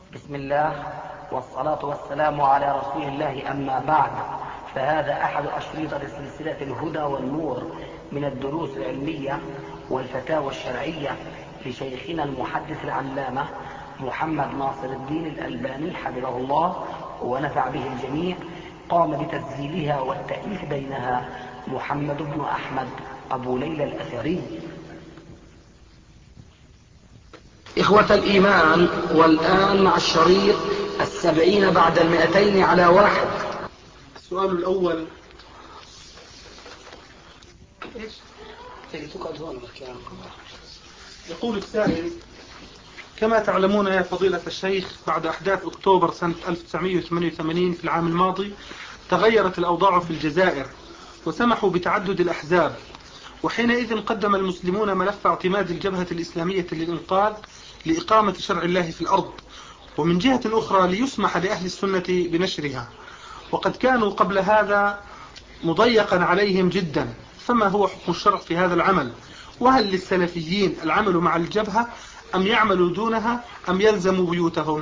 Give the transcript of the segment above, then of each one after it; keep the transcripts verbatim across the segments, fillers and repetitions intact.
بسم الله والصلاة والسلام على رسول الله، أما بعد، فهذا أحد أشرطة سلسلة الهدى والنور من الدروس العلمية والفتاوى الشرعية لشيخنا المحدث العلامة محمد ناصر الدين الألباني حفظه الله ونفع به الجميع. قام بتسجيلها والتأليف بينها محمد بن أحمد أبو ليلى الأثري. إخوة الإيمان، والآن مع الشريط السبعين بعد المئتين على واحد. السؤال الأول: إيش؟ يقول السائل: كما تعلمون يا فضيلة الشيخ، بعد أحداث أكتوبر سنة ألف وتسعمئة وثمانية وثمانين في العام الماضي تغيرت الأوضاع في الجزائر وسمحوا بتعدد الأحزاب، وحينئذ قدم المسلمون ملف اعتماد الجبهة الإسلامية للإنقاذ لإقامة شرع الله في الأرض، ومن جهة أخرى ليسمح لأهل السنة بنشرها، وقد كانوا قبل هذا مضيقا عليهم جدا. فما هو حكم الشرع في هذا العمل؟ وهل للسلفيين العمل مع الجبهة أم يعملوا دونها أم يلزموا بيوتهم؟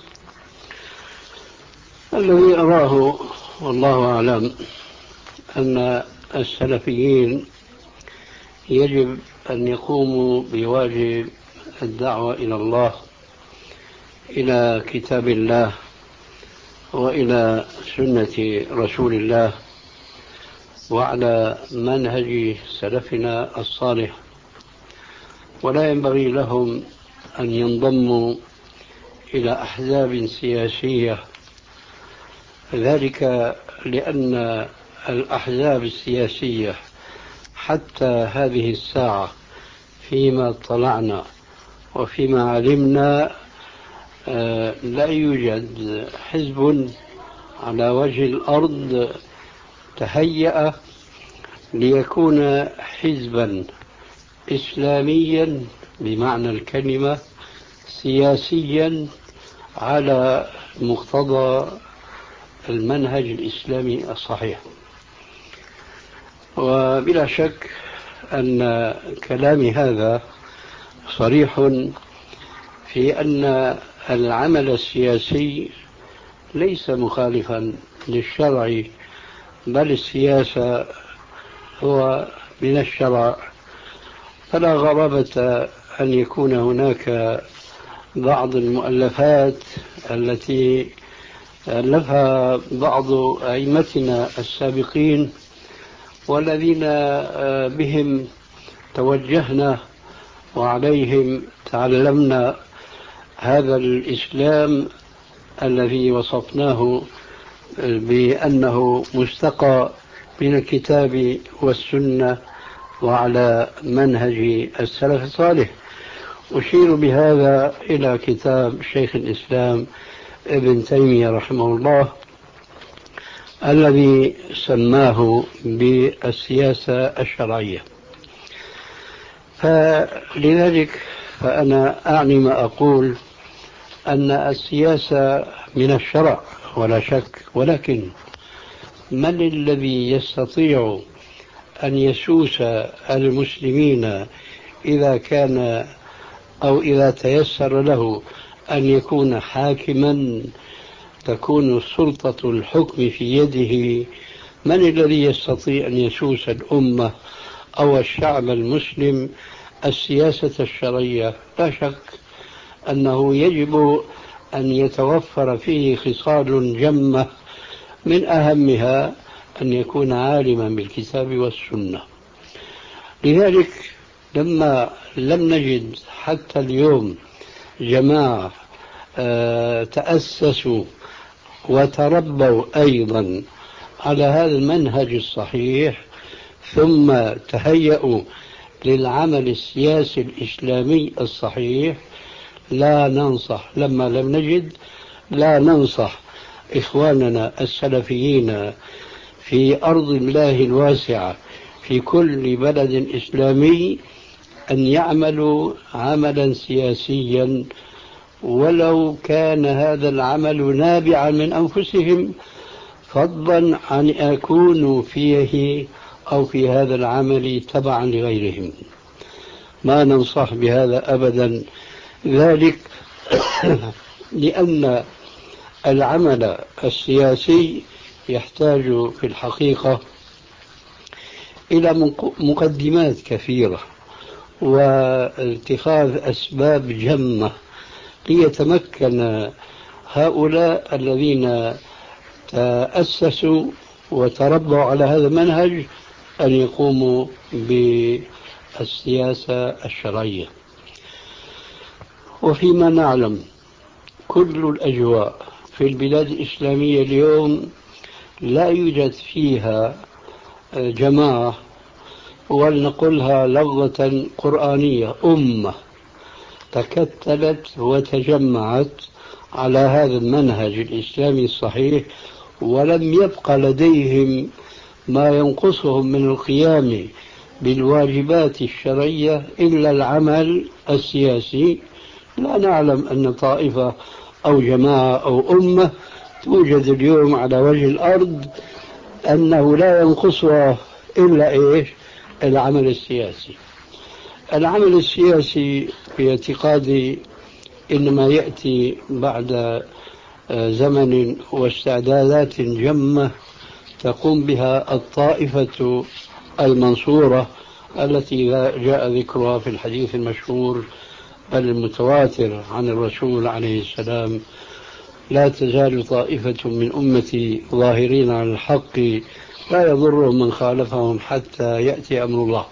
الذي أراه والله أعلم أن السلفيين يجب أن يقوموا بواجب الدعوة إلى الله، إلى كتاب الله وإلى سنة رسول الله، وعلى منهج سلفنا الصالح، ولا ينبغي لهم أن ينضموا إلى أحزاب سياسية، ذلك لأن الأحزاب السياسية حتى هذه الساعة فيما اطلعنا وفيما علمنا لا يوجد حزب على وجه الأرض تهيأ ليكون حزبا إسلاميا بمعنى الكلمة، سياسيا على مقتضى المنهج الإسلامي الصحيح. وبلا شك أن كلامي هذا صريح في أن العمل السياسي ليس مخالفا للشرع، بل السياسة هو من الشرع، فلا غرابة أن يكون هناك بعض المؤلفات التي ألفها بعض أئمتنا السابقين والذين بهم توجهنا وعليهم تعلمنا هذا الإسلام الذي وصفناه بأنه مستقى من الكتاب والسنة وعلى منهج السلف الصالح. أشير بهذا إلى كتاب شيخ الإسلام ابن تيمية رحمه الله الذي سماه بالسياسة الشرعية. فلذلك فأنا أعني ما أقول أن السياسة من الشرع ولا شك، ولكن من الذي يستطيع أن يسوس المسلمين إذا كان أو إذا تيسر له أن يكون حاكما تكون سلطة الحكم في يده؟ من الذي يستطيع أن يسوس الأمة أو الشعب المسلم السياسة الشرعية؟ لا شك أنه يجب أن يتوفر فيه خصال جمة، من أهمها أن يكون عالما بالكتاب والسنة. لذلك لما لم نجد حتى اليوم جماعة تأسسوا وتربوا أيضا على هذا المنهج الصحيح ثم تهيأوا للعمل السياسي الإسلامي الصحيح، لا ننصح لما لم نجد لا ننصح إخواننا السلفيين في أرض الله الواسعة في كل بلد إسلامي أن يعملوا عملا سياسيا، ولو كان هذا العمل نابعا من أنفسهم، فضلا عن أن يكونوا فيه أو في هذا العمل تبعا لغيرهم. ما ننصح بهذا أبدا. ذلك لأن العمل السياسي يحتاج في الحقيقة إلى مقدمات كثيرة واتخاذ أسباب جمة ليتمكن هؤلاء الذين تأسسوا وتربوا على هذا المنهج أن يقوموا بالسياسة الشرعية. وفيما نعلم كل الأجواء في البلاد الإسلامية اليوم لا يوجد فيها جماعة، ولنقلها لفظة قرآنية، أمة تكتلت وتجمعت على هذا المنهج الإسلامي الصحيح، ولم يبق لديهم ما ينقصهم من القيام بالواجبات الشرعية إلا العمل السياسي. لا نعلم أن طائفة أو جماعة أو أمة توجد اليوم على وجه الأرض أنه لا ينقصها إلا إيش؟ العمل السياسي. العمل السياسي في اعتقادي إنما يأتي بعد زمن واستعدادات جمة تقوم بها الطائفة المنصورة التي جاء ذكرها في الحديث المشهور بل المتواتر عن الرسول عليه السلام: لا تزال طائفة من أمتي ظاهرين على الحق لا يضرهم من خالفهم حتى يأتي أمر الله.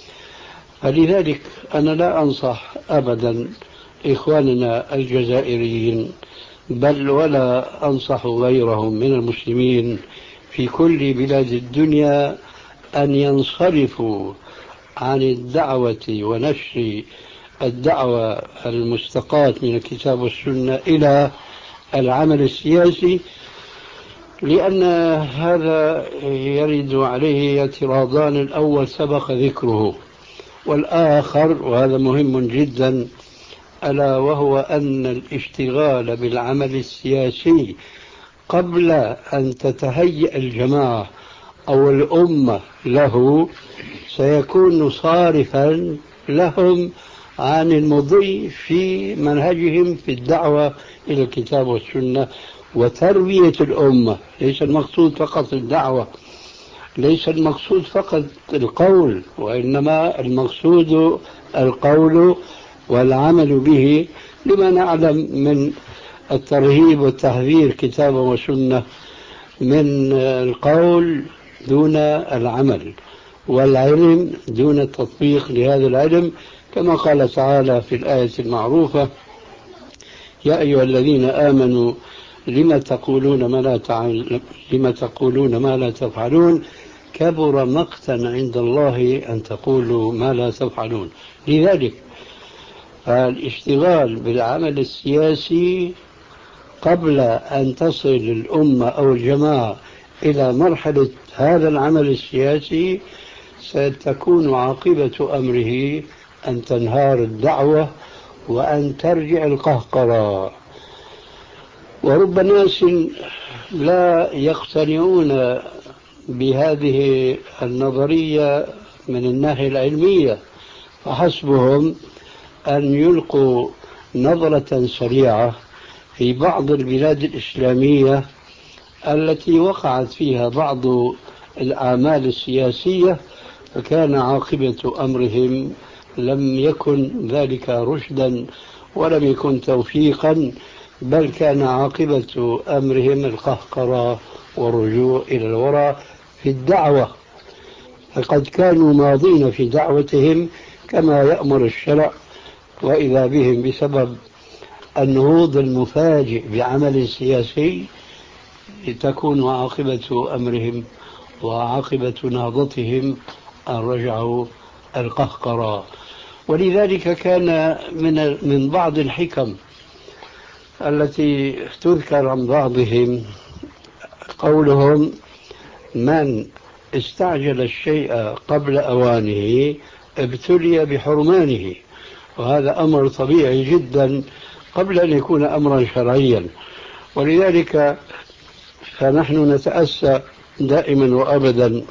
فلذلك أنا لا أنصح أبدا إخواننا الجزائريين، بل ولا أنصح غيرهم من المسلمين في كل بلاد الدنيا أن ينصرفوا عن الدعوة ونشر الدعوة المستقاة من الكتاب والسنة إلى العمل السياسي، لأن هذا يرد عليه اعتراضان: الأول سبق ذكره، والآخر وهذا مهم جدا، ألا وهو أن الاشتغال بالعمل السياسي قبل أن تتهيأ الجماعة أو الأمة له سيكون صارفا لهم عن المضي في منهجهم في الدعوة إلى الكتاب والسنة وتربية الأمة. ليس المقصود فقط الدعوة، ليس المقصود فقط القول، وإنما المقصود القول والعمل به، لما نعلم من الترهيب والتحذير كتابا وسنة من القول دون العمل، والعلم دون التطبيق لهذا العلم، كما قال تعالى في الآية المعروفة: يا أيها الذين آمنوا لما تقولون ما لا تعل... لما تقولون ما لا تفعلون كبر مقتا عند الله أن تقولوا ما لا تفعلون. لذلك الاشتغال بالعمل السياسي قبل أن تصل الأمة أو الجماعة إلى مرحلة هذا العمل السياسي ستكون عاقبة أمره أن تنهار الدعوة وأن ترجع القهقرة. ورب ناس لا يقتنعون بهذه النظرية من الناحية العلمية، فحسبهم أن يلقوا نظرة سريعة في بعض البلاد الإسلامية التي وقعت فيها بعض الأعمال السياسية، فكان عاقبة أمرهم لم يكن ذلك رشدا ولم يكن توفيقا، بل كان عاقبة أمرهم القهقرة والرجوع إلى الوراء في الدعوة. فقد كانوا ماضين في دعوتهم كما يأمر الشرع، وإذا بهم بسبب النهوض المفاجئ بعمل سياسي تكون عاقبة أمرهم وعاقبة نهضتهم أن رجعوا القهقرة. ولذلك كان من من بعض الحكم التي تذكر عن بعضهم قولهم: من استعجل الشيء قبل أوانه ابتلي بحرمانه. وهذا أمر طبيعي جدا قبل أن يكون أمرا شرعيا. ولذلك فنحن نتأسى دائما وأبدا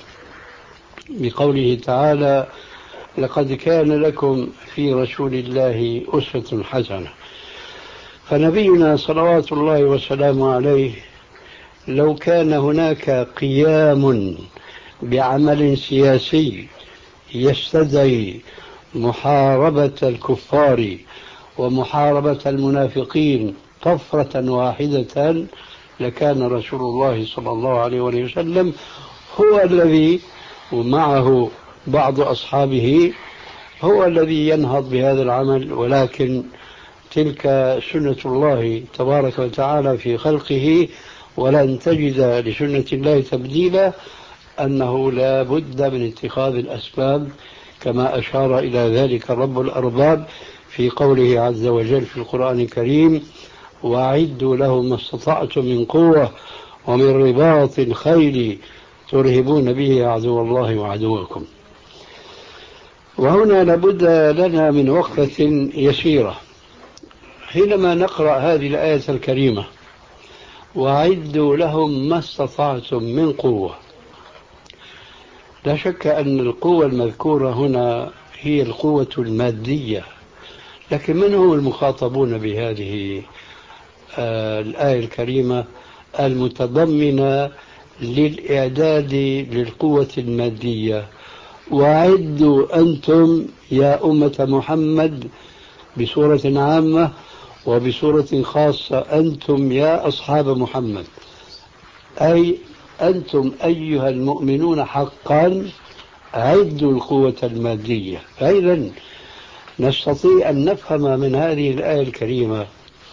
بقوله تعالى: لقد كان لكم في رسول الله أسوة حسنة. فنبينا صلوات الله وسلامه عليه لو كان هناك قيام بعمل سياسي يستدعي محاربة الكفار ومحاربة المنافقين طفرة واحدة لكان رسول الله صلى الله عليه وسلم هو الذي ومعه بعض أصحابه هو الذي ينهض بهذا العمل. ولكن تلك سنة الله تبارك وتعالى في خلقه، ولن تجد لسنة الله تبديلا، أنه لا بد من اتخاذ الأسباب كما أشار إلى ذلك رب الأرباب في قوله عز وجل في القرآن الكريم: وأعدوا لهم ما استطعتم من قوة ومن رباط الخيل ترهبون به عدو الله وعدوكم. وهنا لابد لنا من وقفة يسيرة حينما نقرأ هذه الآية الكريمة: وأعدوا لهم ما استطعتم من قوة. لا شك أن القوة المذكورة هنا هي القوة المادية، لكن من هم المخاطبون بهذه آه الآية الكريمة المتضمنة للإعداد للقوة المادية؟ وأعدوا أنتم يا أمة محمد بصورة عامة، وبصورة خاصة أنتم يا أصحاب محمد، أي أنتم أيها المؤمنون حقا أعدوا القوة المادية. فإذا نستطيع أن نفهم من هذه الآية الكريمة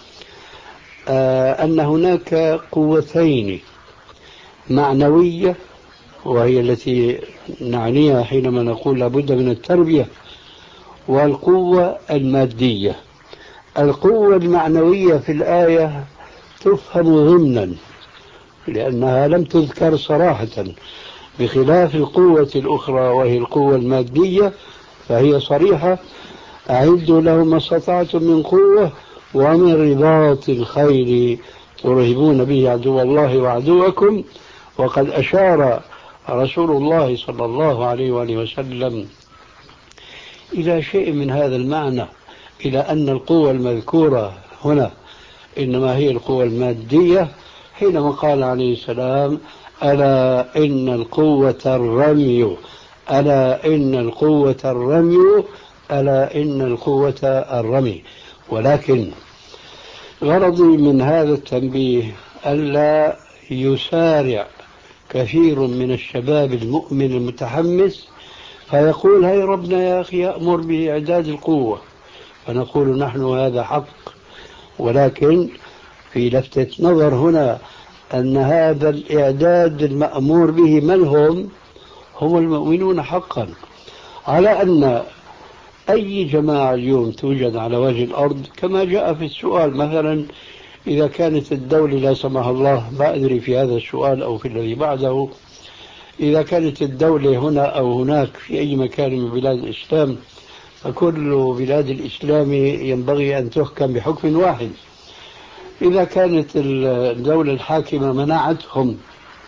آه أن هناك قوتين: معنوية، وهي التي نعنيها حينما نقول لابد من التربية، والقوة المادية. القوة المعنوية في الآية تفهم ضمنا لأنها لم تذكر صراحة، بخلاف القوة الأخرى وهي القوة المادية فهي صريحة: أعدوا لهم ما استطعتم من قوة ومن رباط الخيل ترهبون به عدو الله وعدوكم. وقد أشار رسول الله صلى الله عليه وآله وسلم إلى شيء من هذا المعنى، إلى أن القوة المذكورة هنا إنما هي القوة المادية، حينما قال عليه السلام: ألا إن القوة الرمي، ألا إن القوة الرمي، ألا إن القوة الرمي. ولكن غرضي من هذا التنبيه ألا يسارع كثير من الشباب المؤمن المتحمس فيقول: هاي ربنا يا أخي يأمر بإعداد القوة، فنقول نحن هذا حق، ولكن في لفتة نظر هنا أن هذا الإعداد المأمور به من هم؟ هم المؤمنون حقا. على أن أي جماعة اليوم توجد على وجه الأرض كما جاء في السؤال، مثلا إذا كانت الدولة لا سمح الله، ما أدري في هذا السؤال أو في الذي بعده، إذا كانت الدولة هنا أو هناك في أي مكان من بلاد الإسلام، فكل بلاد الإسلام ينبغي أن تحكم بحكم واحد. إذا كانت الدولة الحاكمة منعتهم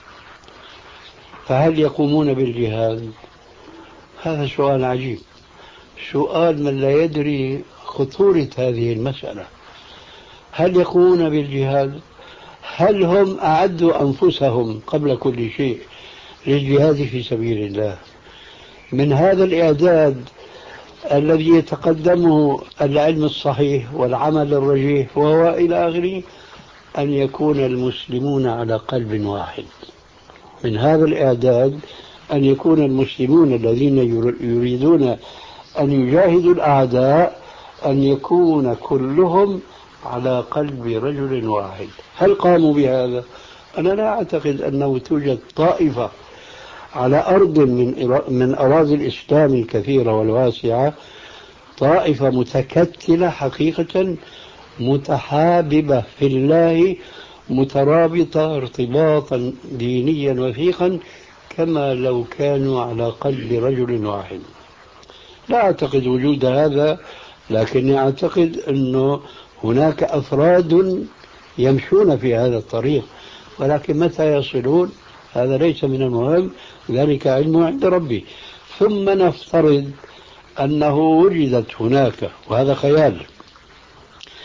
فهل يقومون بالجهاد؟ هذا سؤال عجيب، سؤال من لا يدري خطورة هذه المسألة. هل يقومون بالجهاد؟ هل هم أعدوا أنفسهم قبل كل شيء للجهاد في سبيل الله؟ من هذا الإعداد الذي يتقدمه العلم الصحيح والعمل الرجيح وهو إلى آخره أن يكون المسلمون على قلب واحد. من هذا الإعداد أن يكون المسلمون الذين يريدون أن يجاهدوا الأعداء أن يكون كلهم على قلب رجل واحد. هل قاموا بهذا؟ أنا لا أعتقد أنه توجد طائفة على أرض من من أراضي الإسلام الكثيرة والواسعة، طائفة متكتلة حقيقة متحاببة في الله، مترابطة ارتباطا دينيا وثيقا كما لو كانوا على قلب رجل واحد. لا أعتقد وجود هذا، لكني أعتقد أنه هناك أفراد يمشون في هذا الطريق، ولكن متى يصلون هذا ليس من المهم، ذلك علم عند ربي. ثم نفترض أنه وجدت هناك، وهذا خيال،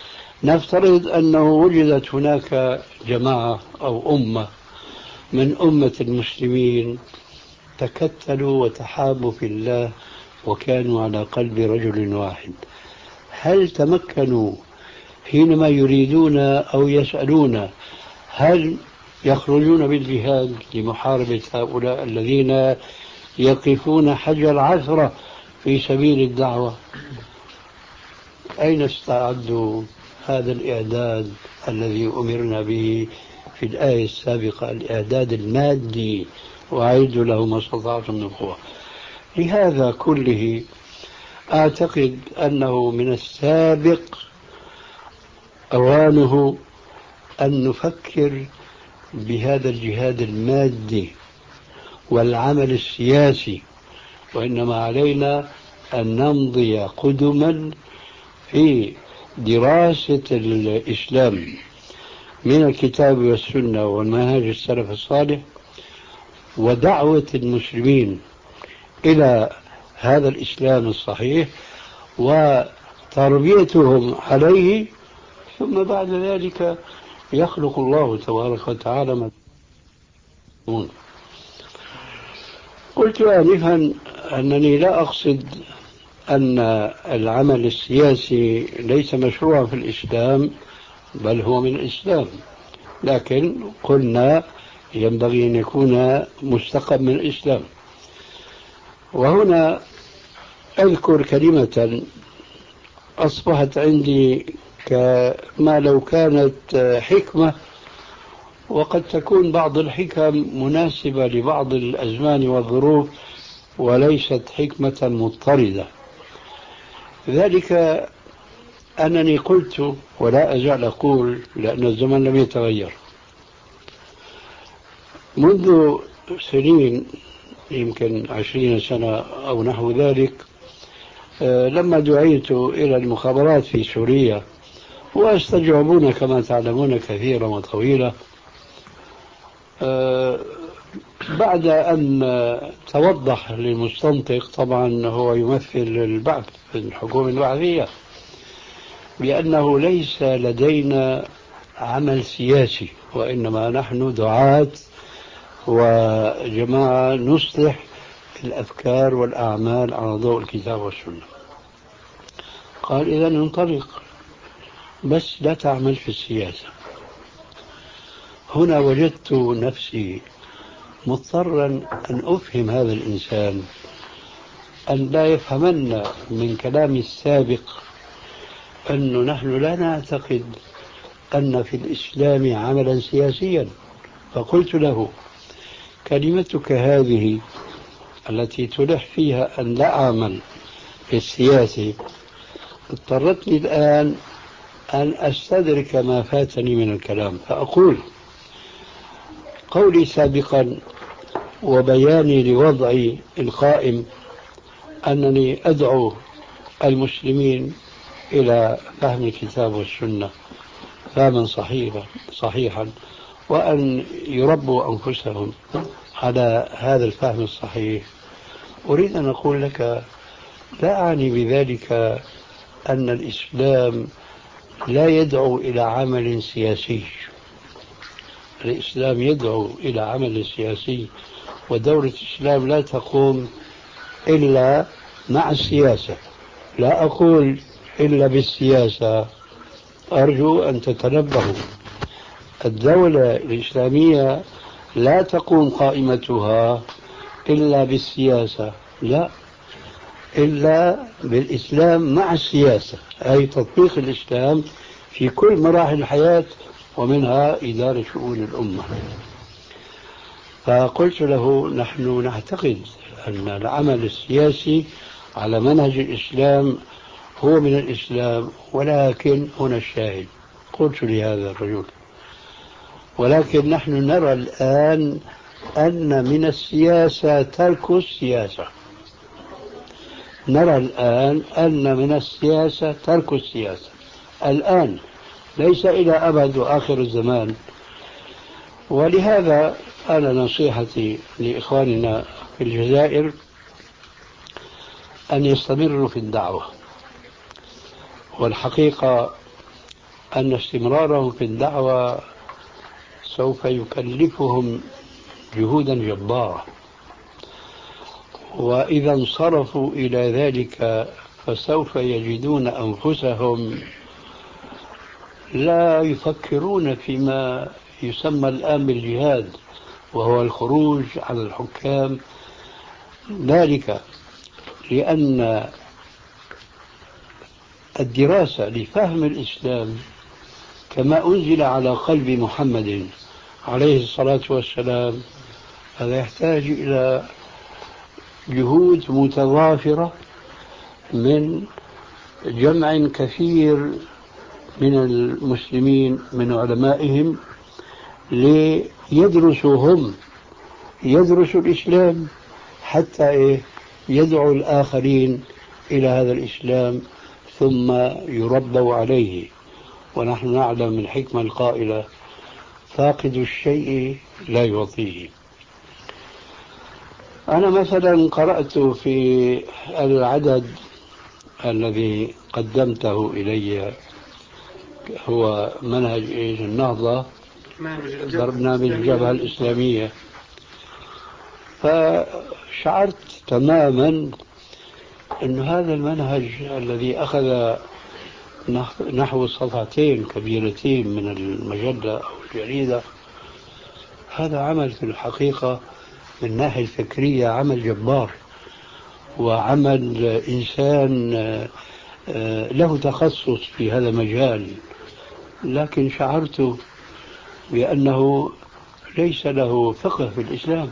نفترض أنه وجدت هناك جماعة أو أمة من أمة المسلمين تكتلوا وتحابوا في الله وكانوا على قلب رجل واحد، هل تمكنوا حينما يريدون أو يسألون هل يخرجون بالجهاد لمحاربة هؤلاء الذين يقفون حجر عثرة في سبيل الدعوة؟ أين استعدوا هذا الإعداد الذي أمرنا به في الآية السابقة، الإعداد المادي، وأعدوا له ما استطعتم من قوة؟ لهذا كله أعتقد أنه من السابق أوانه أن نفكر بهذا الجهاد المادي والعمل السياسي، وإنما علينا أن نمضي قدما في دراسة الإسلام من الكتاب والسنة والمنهج السلف الصالح، ودعوة المسلمين إلى هذا الإسلام الصحيح وتربيتهم عليه، ثم بعد ذلك يخلق الله تبارك وتعالى ما يشاء. قلت آنفا أنني لا أقصد أن العمل السياسي ليس مشروعا في الإسلام، بل هو من الإسلام، لكن قلنا ينبغي أن يكون مستقى من الإسلام. وهنا أذكر كلمة أصبحت عندي كما لو كانت حكمة، وقد تكون بعض الحكم مناسبة لبعض الأزمان والظروف وليست حكمة مضطردة. ذلك أنني قلت ولا أزال أقول، لأن الزمن لم يتغير، منذ سنين يمكن عشرين سنة أو نحو ذلك، لما دعيت إلى المخابرات في سوريا واستجوبون كما تعلمون كثيرا وطويلا، بعد أن توضح للمستنطق، طبعا هو يمثل البعث في الحكومة البعثية، بأنه ليس لدينا عمل سياسي، وإنما نحن دعاة وجماعة نصلح الأفكار والأعمال على ضوء الكتاب والسنة. قال إذا انطلق، بس لا تعمل في السياسة. هنا وجدت نفسي مضطرا أن أفهم هذا الإنسان أن لا يفهمن من كلامي السابق أنه نحن لا نعتقد أن في الإسلام عملا سياسيا. فقلت له كلمتك هذه التي تلح فيها أن لا أعمل في السياسة اضطرتني الآن أن أستدرك ما فاتني من الكلام، فأقول قولي سابقا وبياني لوضعي القائم أنني أدعو المسلمين إلى فهم الكتاب والسنة فهما صحيحا صحيحا وأن يربوا أنفسهم على هذا الفهم الصحيح. أريد أن أقول لك لا أعني بذلك أن الإسلام لا يدعو إلى عمل سياسي. الإسلام يدعو إلى عمل سياسي، ودولة الإسلام لا تقوم إلا مع السياسة، لا أقول إلا بالسياسة. أرجو أن تتنبهوا، الدولة الإسلامية لا تقوم قائمتها إلا بالسياسة، لا، إلا بالإسلام مع السياسة، أي تطبيق الإسلام في كل مراحل الحياة ومنها إدارة شؤون الأمة. فقلت له نحن نعتقد أن العمل السياسي على منهج الإسلام هو من الإسلام، ولكن هنا الشاهد، قلت لهذا الرجل ولكن نحن نرى الآن أن من السياسة ترك السياسة. نرى الآن أن من السياسة ترك السياسة الآن، ليس إلى أبد وآخر الزمان. ولهذا أنا نصيحتي لإخواننا في الجزائر أن يستمروا في الدعوة. والحقيقة أن استمرارهم في الدعوة سوف يكلفهم جهودا جبارة، وإذا انصرفوا إلى ذلك فسوف يجدون أنفسهم لا يفكرون فيما يسمى الآن بالجهاد، وهو الخروج على الحكام. ذلك لأن الدراسة لفهم الإسلام كما أنزل على قلب محمد عليه الصلاة والسلام هذا يحتاج إلى جهود متضافرة من جمع كثير من المسلمين من علمائهم ليدرسوا هم يدرسوا الإسلام حتى إيه يدعو الآخرين إلى هذا الإسلام ثم يربوا عليه. ونحن نعلم الحكمة القائلة فاقد الشيء لا يعطيه. أنا مثلا قرأت في العدد الذي قدمته إلي هو منهج النهضة برنامج الجبهة الإسلامية، فشعرت تماما أن هذا المنهج الذي أخذ نحو صفحتين كبيرتين من المجلة أو الجريدة هذا عمل في الحقيقة من الناحية الفكرية عمل جبار، وعمل إنسان له تخصص في هذا المجال، لكن شعرت بأنه ليس له فقه في الإسلام.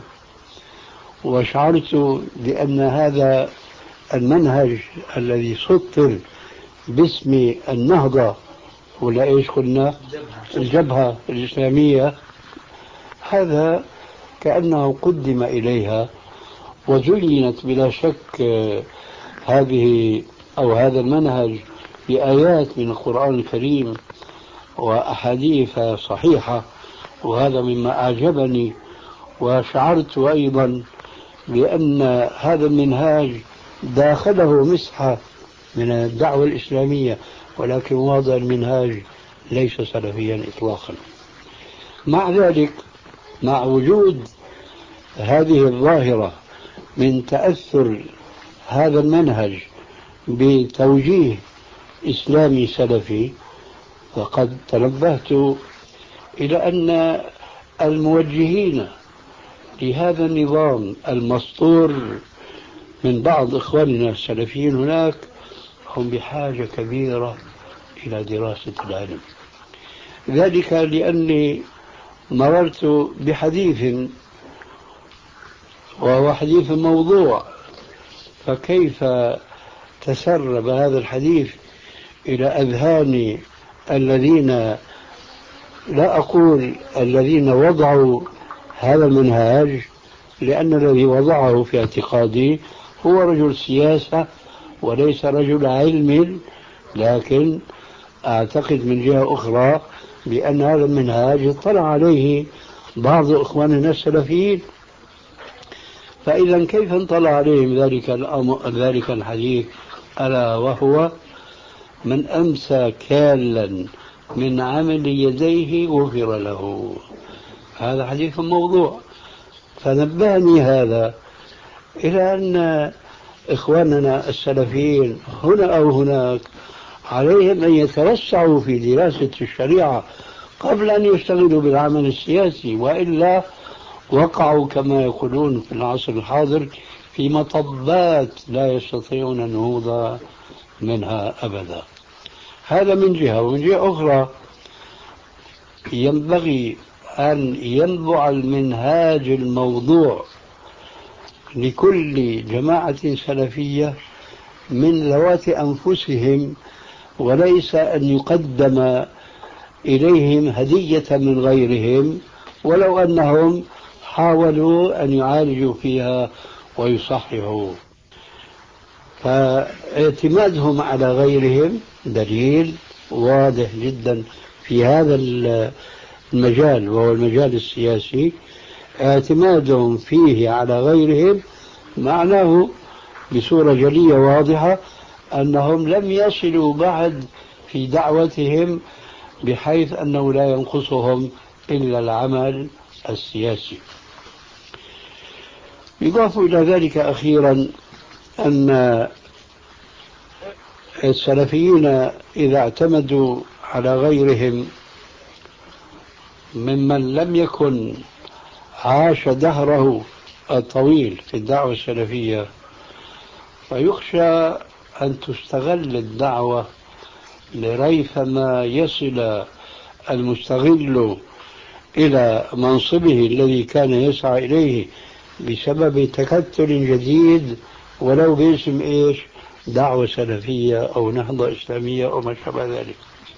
وشعرت بأن هذا المنهج الذي سطر باسم النهضة ولا إيش قلنا الجبهة الإسلامية هذا كأنه قدم إليها وزينت بلا شك هذه أو هذا المنهج بآيات من القرآن الكريم وأحاديث صحيحة، وهذا مما أعجبني. وشعرت أيضا بأن هذا المنهاج داخله مسحة من الدعوة الإسلامية، ولكن واضع المنهاج ليس سلفيا إطلاقا. مع ذلك مع وجود هذه الظاهرة من تأثر هذا المنهج بتوجيه إسلامي سلفي، فقد تنبهت إلى أن الموجهين لهذا النظام المسطور من بعض إخواننا السلفيين هناك هم بحاجة كبيرة إلى دراسة العلم. ذلك لأني مررت بحديث وهو حديث موضوع، فكيف تسرب هذا الحديث إلى أذهان الذين لا أقول الذين وضعوا هذا المنهاج، لأن الذي وضعه في اعتقادي هو رجل سياسة وليس رجل علم، لكن أعتقد من جهة أخرى بأن هذا المنهاج اطلع عليه بعض إخواننا السلفيين. فإذا كيف انطلع عليهم ذلك ذلك الحديث ألا وهو من أمسى كالا من عمل يديه غفر له. هذا حديث موضوع. فنبهني هذا إلى أن إخواننا السلفيين هنا أو هناك عليهم أن يتوسعوا في دراسة الشريعة قبل أن يشتغلوا بالعمل السياسي، وإلا وقعوا كما يقولون في العصر الحاضر في مطبات لا يستطيعون النهوض منها أبدا. هذا من جهة. ومن جهة أخرى ينبغي أن ينبع المنهاج الموضوع لكل جماعة سلفية من ذوات أنفسهم، وليس أن يقدم إليهم هدية من غيرهم ولو أنهم حاولوا أن يعالجوا فيها ويصححوا. فاعتمادهم على غيرهم دليل واضح جدا في هذا المجال وهو المجال السياسي. اعتمادهم فيه على غيرهم معناه بصورة جلية واضحة أنهم لم يصلوا بعد في دعوتهم بحيث أنه لا ينقصهم إلا العمل السياسي. يضاف إلى ذلك أخيرا أن السلفيين إذا اعتمدوا على غيرهم ممن لم يكن عاش دهره الطويل في الدعوة السلفية، فيخشى أن تستغل الدعوة لريثما يصل المستغل إلى منصبه الذي كان يسعى إليه بسبب تكتل جديد ولو باسم إيش؟ دعوة سلفية أو نهضة إسلامية أو ما شابه ذلك.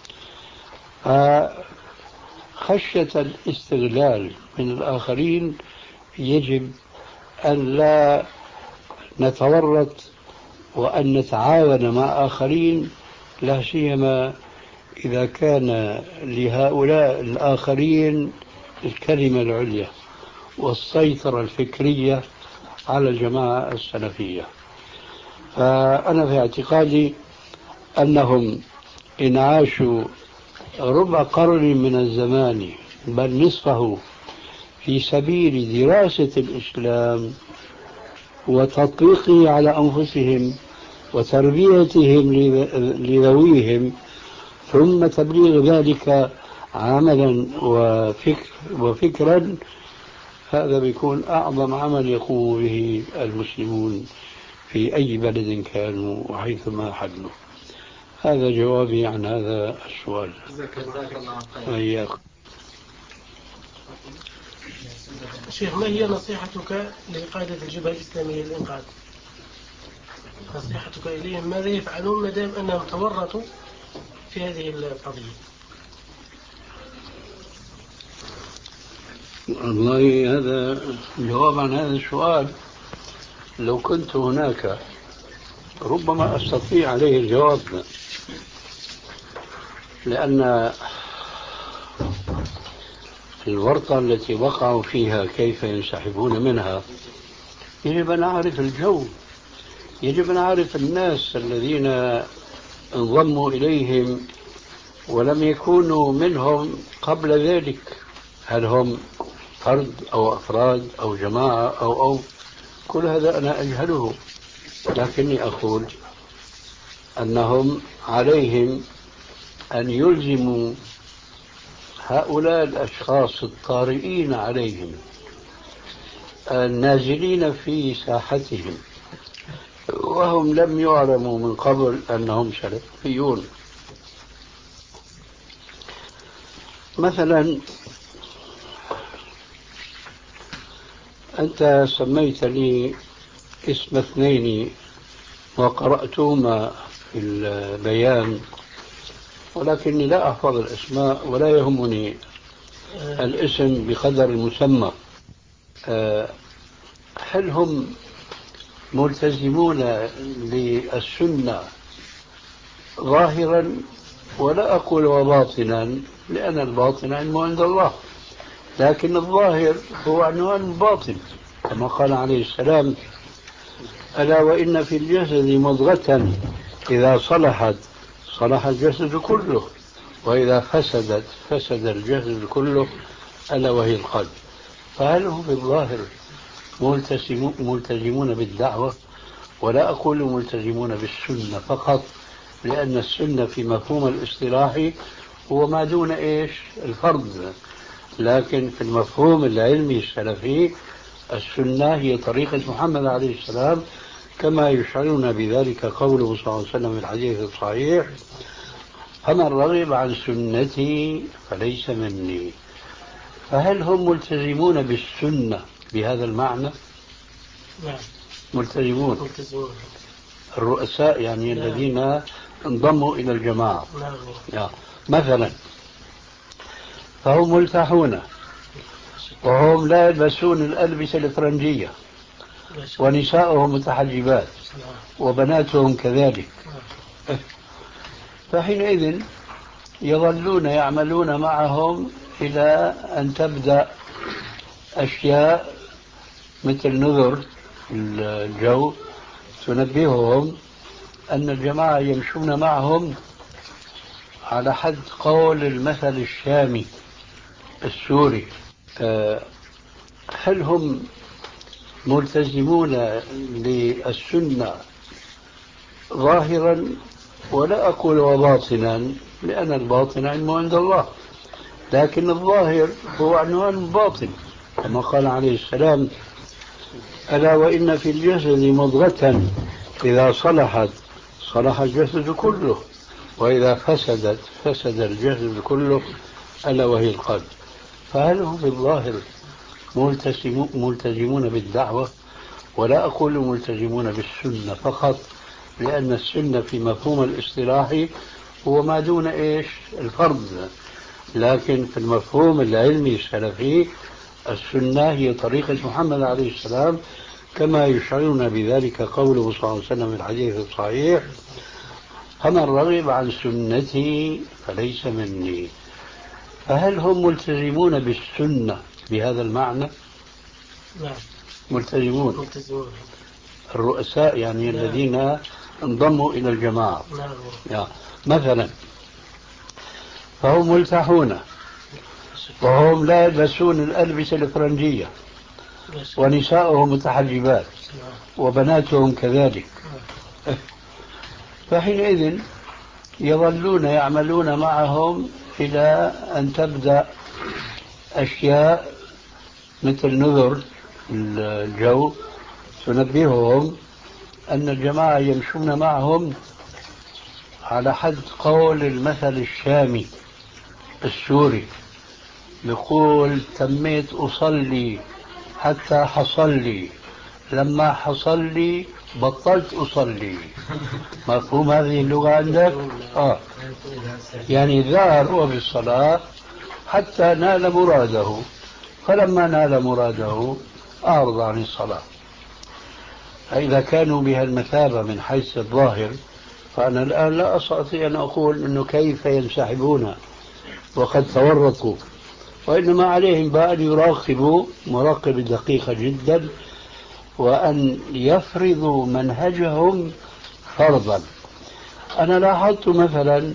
خشية الاستغلال من الآخرين يجب أن لا نتورط وأن نتعاون مع آخرين، لا سيما إذا كان لهؤلاء الآخرين الكلمة العليا والسيطرة الفكرية على الجماعة السلفية. فأنا في اعتقادي أنهم إن عاشوا ربع قرن من الزمان بل نصفه في سبيل دراسة الإسلام وتطبيقه على أنفسهم وتربيتهم لذويهم ثم تبليغ ذلك عملا وفكر وفكرا، هذا بيكون أعظم عمل يقوم به المسلمون في أي بلد كانوا وحيثما حلوا. هذا جوابي عن هذا السؤال. جزاك الله خير. شيخ، ما هي نصيحتك لقادة الجبهة الإسلامية للإنقاذ؟ نصيحتك إليهم ماذا يفعلون ما دام أنهم تورطوا في هذه القضية؟ والله هذا جواب عن هذا السؤال لو كنت هناك ربما أستطيع عليه الجواب، لأن الورطة التي وقعوا فيها كيف ينسحبون منها يجب أن أعرف الجو، يجب أن أعرف الناس الذين انضموا إليهم ولم يكونوا منهم قبل ذلك، هل هم فرد أو أفراد أو جماعة أو أو كل هذا أنا أجهله، لكني أقول أنهم عليهم أن يلزموا هؤلاء الأشخاص الطارئين عليهم النازلين في ساحتهم وهم لم يعلموا من قبل أنهم سلفيون. مثلا أنت سميت لي اسم اثنين وقرأتهما في البيان، ولكني لا أحفظ الأسماء ولا يهمني الاسم بقدر المسمى. هل هم ملتزمون للسنة ظاهرا؟ ولا أقول وباطنا لأن الباطن علمه عند الله، لكن الظاهر هو عنوان الباطن كما قال عليه السلام: ألا وإن في الجسد مضغة إذا صلحت صلح الجسد كله وإذا فسدت فسد الجسد كله ألا وهي القلب. فهل هم بالظاهر ملتزمون بالدعوة؟ ولا أقول ملتزمون بالسنة فقط، لأن السنة في مفهوم الاصطلاحي هو ما دون إيش الفرض، لكن في المفهوم العلمي السلفي السنة هي طريقة محمد عليه السلام، كما يشعرون بذلك قوله صلى الله عليه وسلم في الحديث الصحيح: فمن رغب عن سنتي فليس مني. فهل هم ملتزمون بالسنة بهذا المعنى؟ نعم ملتزمون. ملتزمون. الرؤساء يعني نعم. الذين انضموا إلى الجماعة. نعم. يعني مثلا فهم ملتحون وهم لا يلبسون الألبسة الفرنجية ونساؤهم متحجبات وبناتهم كذلك، فحينئذ يظلون يعملون معهم إلى أن تبدأ أشياء مثل نذر الجو تنبههم أن الجماعة يمشون معهم على حد قول المثل الشامي السوري، هل هم ملتزمون للسنة ظاهرا، ولا أقول وباطنا لأن الباطن علمه عند الله، لكن الظاهر هو عنوان الباطن، كما قال عليه السلام: ألا وإن في الجسد مضغة إذا صلحت صلح الجسد كله، وإذا فسدت فسد الجسد كله، ألا وهي القلب. فهل هم في الظاهر ملتزمون بالدعوة؟ ولا أقول ملتزمون بالسنة فقط، لأن السنة في مفهوم الاصطلاحي هو ما دون إيش الفرض، لكن في المفهوم العلمي السلفي السنة هي طريقة محمد عليه السلام، كما يشعرنا بذلك قوله صلى الله عليه وسلم في الحديث الصحيح: فمن رغب عن سنتي فليس مني. فهل هم ملتزمون بالسنة بهذا المعنى؟ نعم ملتزمون. ملتزمون. الرؤساء يعني نعم. الذين انضموا إلى الجماعة. نعم. يعني مثلا فهم ملتحون، وهم لا يلبسون الألبسة الفرنجية، ونساؤهم متحجبات، وبناتهم كذلك. فحينئذ يظلون يعملون معهم إلى أن تبدأ أشياء مثل نذر الجو تنبههم أن الجماعة يمشون معهم على حد قول المثل الشامي السوري، يقول: تميت أصلي حتى حصل لي، لما حصل لي بطلت أصلي. مفهوم هذه اللغة عندك؟ آه. يعني ذهب هو بالصلاة حتى نال مراده، فلما نال مراده أعرض عن الصلاة. فإذا كانوا بها المثابة من حيث الظاهر، فأنا الآن لا أستطيع أن أقول أنه كيف ينسحبون وقد تورطوا، وإنما عليهم بقى أن يراقبوا مراقبة دقيقة جدا، وأن يفرضوا منهجهم فرضا. أنا لاحظت مثلا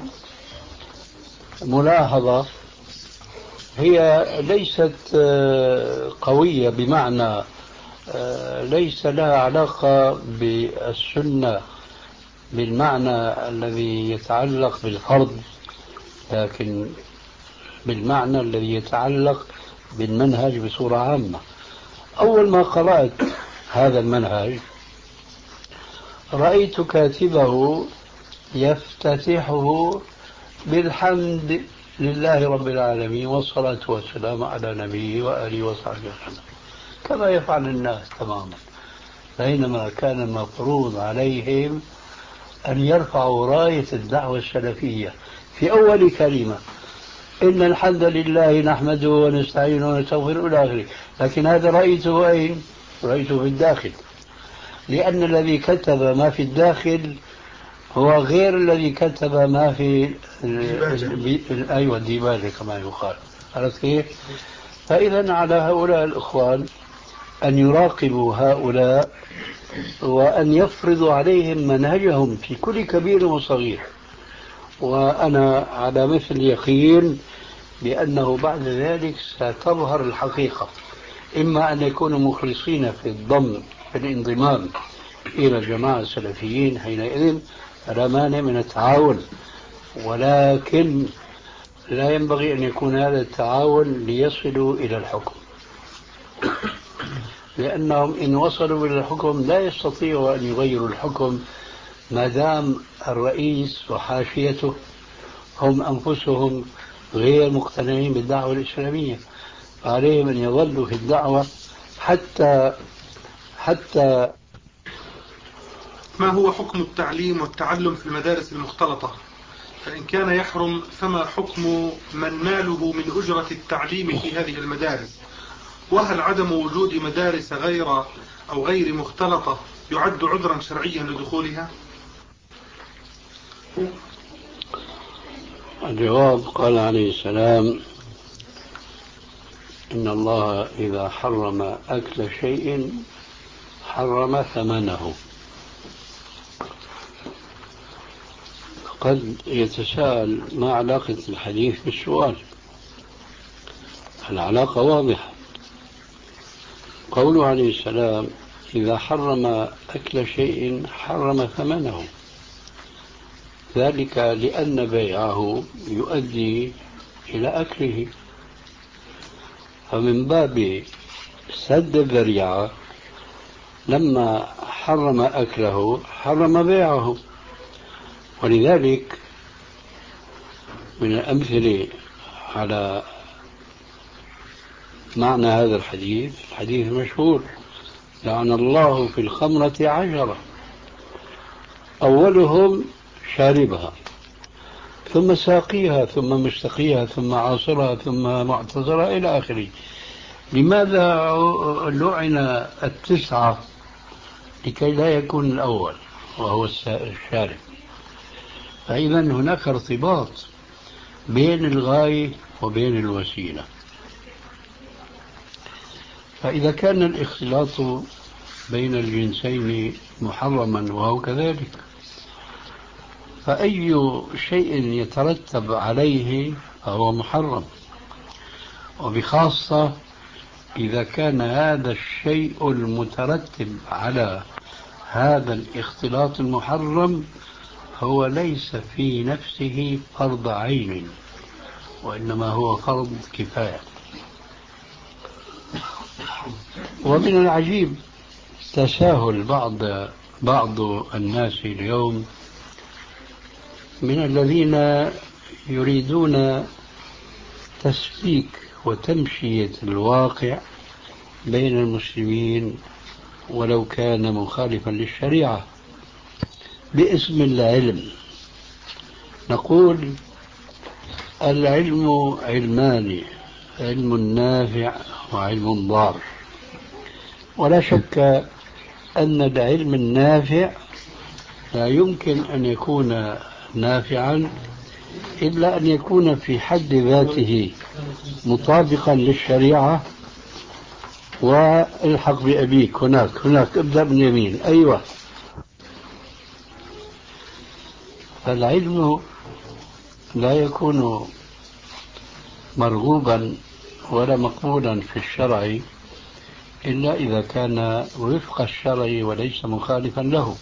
ملاحظة هي ليست قوية، بمعنى ليس لها علاقة بالسنة بالمعنى الذي يتعلق بالفرض، لكن بالمعنى الذي يتعلق بالمنهج بصورة عامة. أول ما قرأت هذا المنهج رأيت كاتبه يفتتحه بالحمد لله رب العالمين والصلاة والسلام على نبيه وآله وصحبه وسلم، كما يفعل الناس تماما، بينما كان المفروض عليهم أن يرفعوا راية الدعوة السلفية في أول كلمة: إن الحمد لله نحمده ونستعينه ونستغفره إلى آخره. لكن هذا رأيته أين؟ رأيته في الداخل، لأن الذي كتب ما في الداخل هو غير الذي كتب ما في ال... أيوة الديباجة كما يقال. عرفت كيف؟ فإذا على هؤلاء الإخوان أن يراقبوا هؤلاء وأن يفرضوا عليهم منهجهم في كل كبير وصغير. وأنا على مثل يقين بأنه بعد ذلك ستظهر الحقيقة، إما أن يكونوا مخلصين في الضم في الانضمام إلى الجماعة السلفيين، حينئذ لا مانع من التعاون، ولكن لا ينبغي أن يكون هذا التعاون ليصلوا إلى الحكم، لأنهم إن وصلوا إلى الحكم لا يستطيعوا أن يغيروا الحكم ما دام الرئيس وحاشيته هم أنفسهم غير مقتنعين بالدعوة الإسلامية. عليهم أن يظلوا في الدعوة حتى حتى ما هو حكم التعليم والتعلم في المدارس المختلطة؟ فإن كان يحرم فما حكم من ماله من أجرة التعليم في هذه المدارس؟ وهل عدم وجود مدارس غير أو غير مختلطة يعد عذرا شرعيا لدخولها؟ الجواب: قال عليه السلام: إن الله إذا حرم أكل شيء حرم ثمنه. قد يتساءل ما علاقة الحديث بالسؤال؟ العلاقة واضحة. قوله عليه السلام إذا حرم أكل شيء حرم ثمنه، ذلك لأن بيعه يؤدي إلى أكله، فمن باب سد الذريعة لما حرم أكله حرم بيعه. ولذلك من الأمثلة على معنى هذا الحديث الحديث المشهور لعن الله في الخمرة عشرة، أولهم شاربها ثم ساقيها ثم مستقيها ثم عاصرها ثم معتصرها إلى آخره. لماذا لعن التسعة؟ لكي لا يكون الأول وهو الشارب. فإذا هناك ارتباط بين الغاية وبين الوسيلة. فإذا كان الاختلاط بين الجنسين محرما وهو كذلك، فأي شيء يترتب عليه فهو محرم، وبخاصة إذا كان هذا الشيء المترتب على هذا الاختلاط المحرم هو ليس في نفسه فرض عين، وإنما هو فرض كفاية. ومن العجيب تساهل بعض بعض الناس اليوم من الذين يريدون تسليك وتمشية الواقع بين المسلمين ولو كان مخالفا للشريعة باسم العلم. نقول العلم علمان، علم نافع وعلم ضار، ولا شك أن العلم النافع لا يمكن أن يكون نافعا إلا أن يكون في حد ذاته مطابقا للشريعة. والحق بأبيك هناك هناك ابدأ من يمين. أيوة. فالعلم لا يكون مرغوبا ولا مقبولا في الشرع إلا إذا كان وفق الشرع وليس مخالفا له.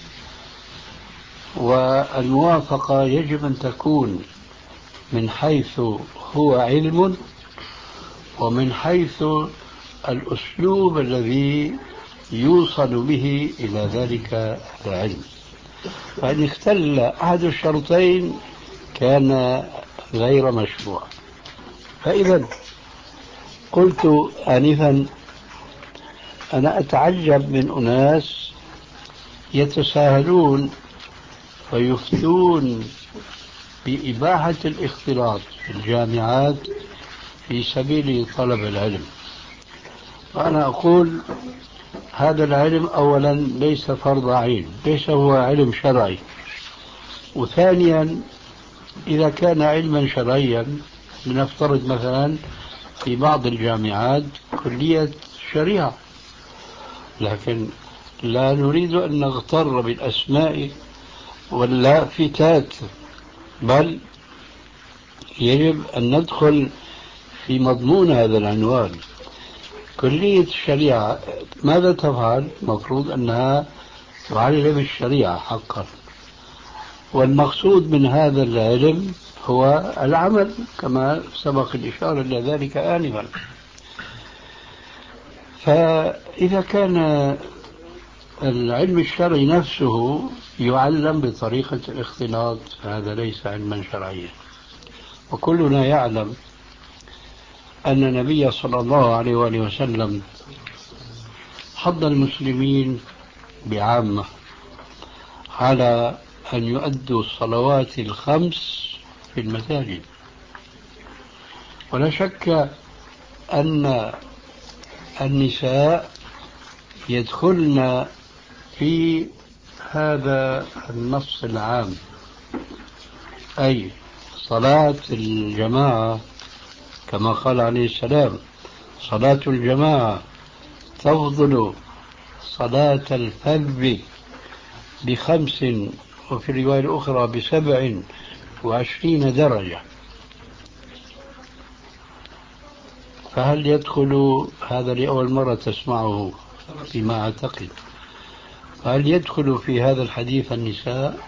والموافقة يجب أن تكون من حيث هو علم ومن حيث الأسلوب الذي يوصل به إلى ذلك العلم. فإن اختل أحد الشرطين كان غير مشروع. فإذا قلت آنفا أنا أتعجب من أناس يتساهلون فيفتون بإباحة الاختلاط في الجامعات في سبيل طلب العلم. وأنا أقول هذا العلم أولا ليس فرض عين، ليس هو علم شرعي. وثانيا إذا كان علما شرعيا لنفترض مثلا في بعض الجامعات كلية شريعة، لكن لا نريد أن نغتر بالأسماء واللافتات، بل يجب أن ندخل في مضمون هذا العنوان. كلية الشريعة ماذا تفعل؟ مفروض أنها تعلم الشريعة حقا، والمقصود من هذا العلم هو العمل كما سبق الإشارة إلى ذلك آنفا. فإذا كان العلم الشرعي نفسه يعلم بطريقة الاختلاط فهذا ليس علما شرعيا. وكلنا يعلم أن النبي صلى الله عليه وآله وسلم حض المسلمين بعامة على أن يؤدوا الصلوات الخمس في المساجد. ولا شك أن النساء يدخلن في هذا النص العام، أي صلاة الجماعة كما قال عليه السلام صلاة الجماعة تفضل صلاة الفرد بخمس وفي الرواية الأخرى بسبع وعشرين درجة. فهل يدخل هذا لأول مرة تسمعه فيما أعتقد، هل يدخل في هذا الحديث النساء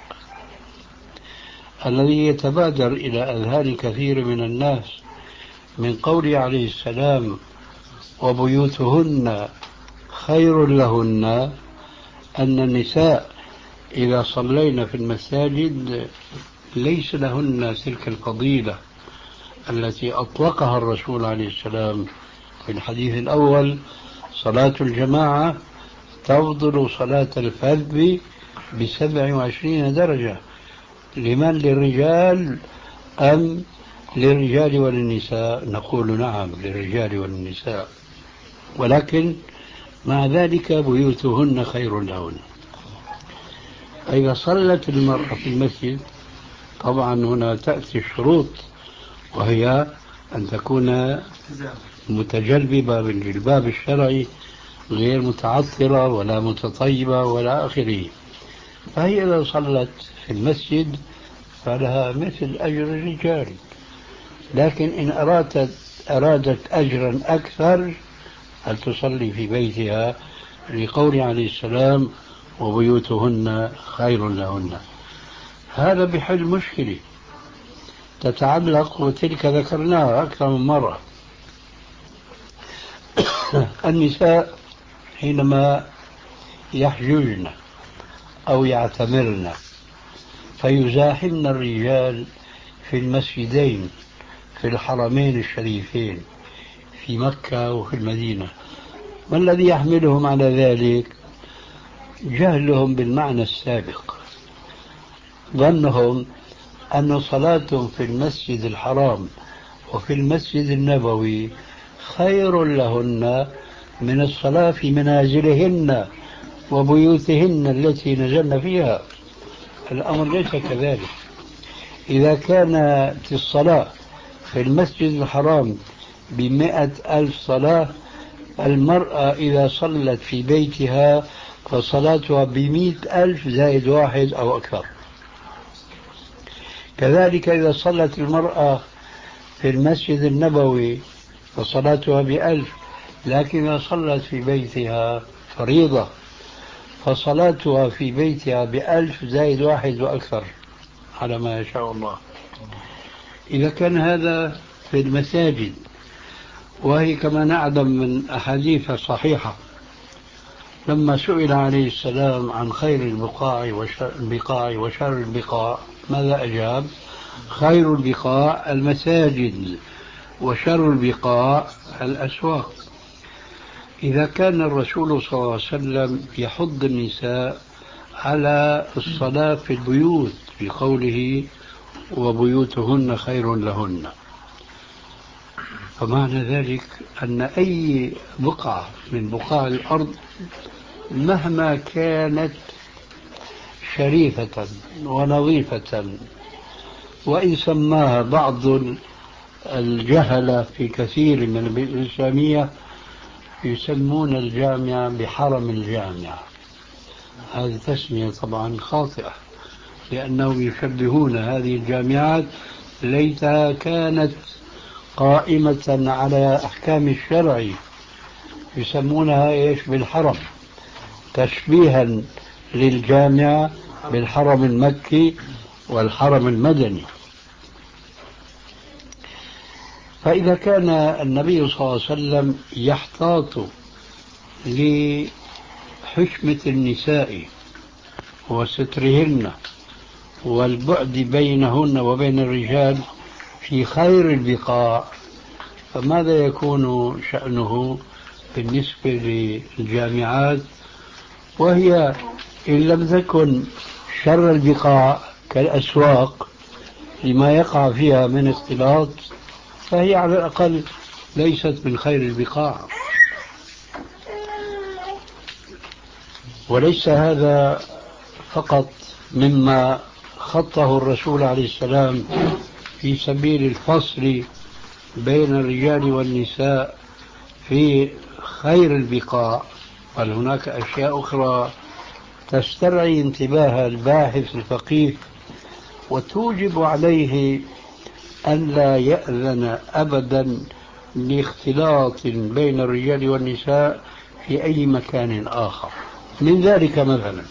الذي يتبادر إلى أذهان كثير من الناس من قوله عليه السلام وبيوتهن خير لهن، أن النساء إذا صلينا في المساجد ليس لهن تلك الفضيلة التي أطلقها الرسول عليه السلام في الحديث الأول: صلاة الجماعة تفضل صلاة الفرد بسبع وعشرين درجة. لمن؟ للرجال أم للرجال وللنساء؟ نقول نعم، للرجال وللنساء، ولكن مع ذلك بيوتهن خير لهن. إذا صلت المرأة في المسجد طبعا هنا تأتي الشروط، وهي أن تكون متجلبة بالجلباب الشرعي غير متعطرة ولا متطيبة ولا آخره. فهي إذا صلت في المسجد فلها مثل أجر الرجال، لكن إن أرادت, أرادت أجرا أكثر أن تصلي في بيتها، لقول عليه السلام وبيوتهن خير لهن. هذا بحل مشكلة تتعلق، وتلك ذكرناها أكثر من مرة. النساء حينما يحججن أو يعتمرن فيزاحمن الرجال في المسجدين في الحرمين الشريفين في مكة وفي المدينة، ما الذي يحملهم على ذلك؟ جهلهم بالمعنى السابق، ظنهم أن صلاتهم في المسجد الحرام وفي المسجد النبوي خير لهن من الصلاة في منازلهن وبيوتهن التي نزلن فيها. الأمر ليس كذلك. إذا كانت الصلاة في المسجد الحرام بمئة ألف صلاة، المرأة إذا صلت في بيتها فصلاتها بمئة ألف زائد واحد أو أكثر. كذلك إذا صلت المرأة في المسجد النبوي فصلاتها بألف، لكن إذا صلت في بيتها فريضة فصلاتها في بيتها بألف زائد واحد وأكثر على ما يشاء الله. إذا كان هذا في المساجد، وهي كما نعلم من أحاديث صحيحة لما سئل عليه السلام عن خير البقاع وشر البقاع وشر البقاع ماذا أجاب؟ خير البقاع المساجد وشر البقاع الأسواق. إذا كان الرسول صلى الله عليه وسلم يحض النساء على الصلاة في البيوت بقوله وبيوتهن خير لهن، فمعنى ذلك أن أي بقعة من بقاع الأرض مهما كانت شريفة ونظيفة، وإن سماها بعض الجهلة في كثير من البلاد الإسلامية يسمون الجامعة بحرم الجامعة، هذه تسمية طبعا خاطئة، لأنهم يشبهون هذه الجامعات ليتها كانت قائمة على أحكام الشرع، يسمونها إيش؟ بالحرم، تشبيها للجامعة بالحرم المكي والحرم المدني. فإذا كان النبي صلى الله عليه وسلم يحتاط لحشمة النساء وسترهن والبعد بينهن وبين الرجال في خير البقاع، فماذا يكون شأنه بالنسبة للجامعات، وهي إن لم تكن شر البقاع كالأسواق لما يقع فيها من اختلاط، فهي على الأقل ليست من خير البقاع. وليس هذا فقط مما خطه الرسول عليه السلام في سبيل الفصل بين الرجال والنساء في خير البقاع، بل هناك أشياء أخرى تسترعي انتباه الباحث الفقيه وتوجب عليه أن لا يأذن أبدا لاختلاط بين الرجال والنساء في أي مكان آخر. من ذلك مثلا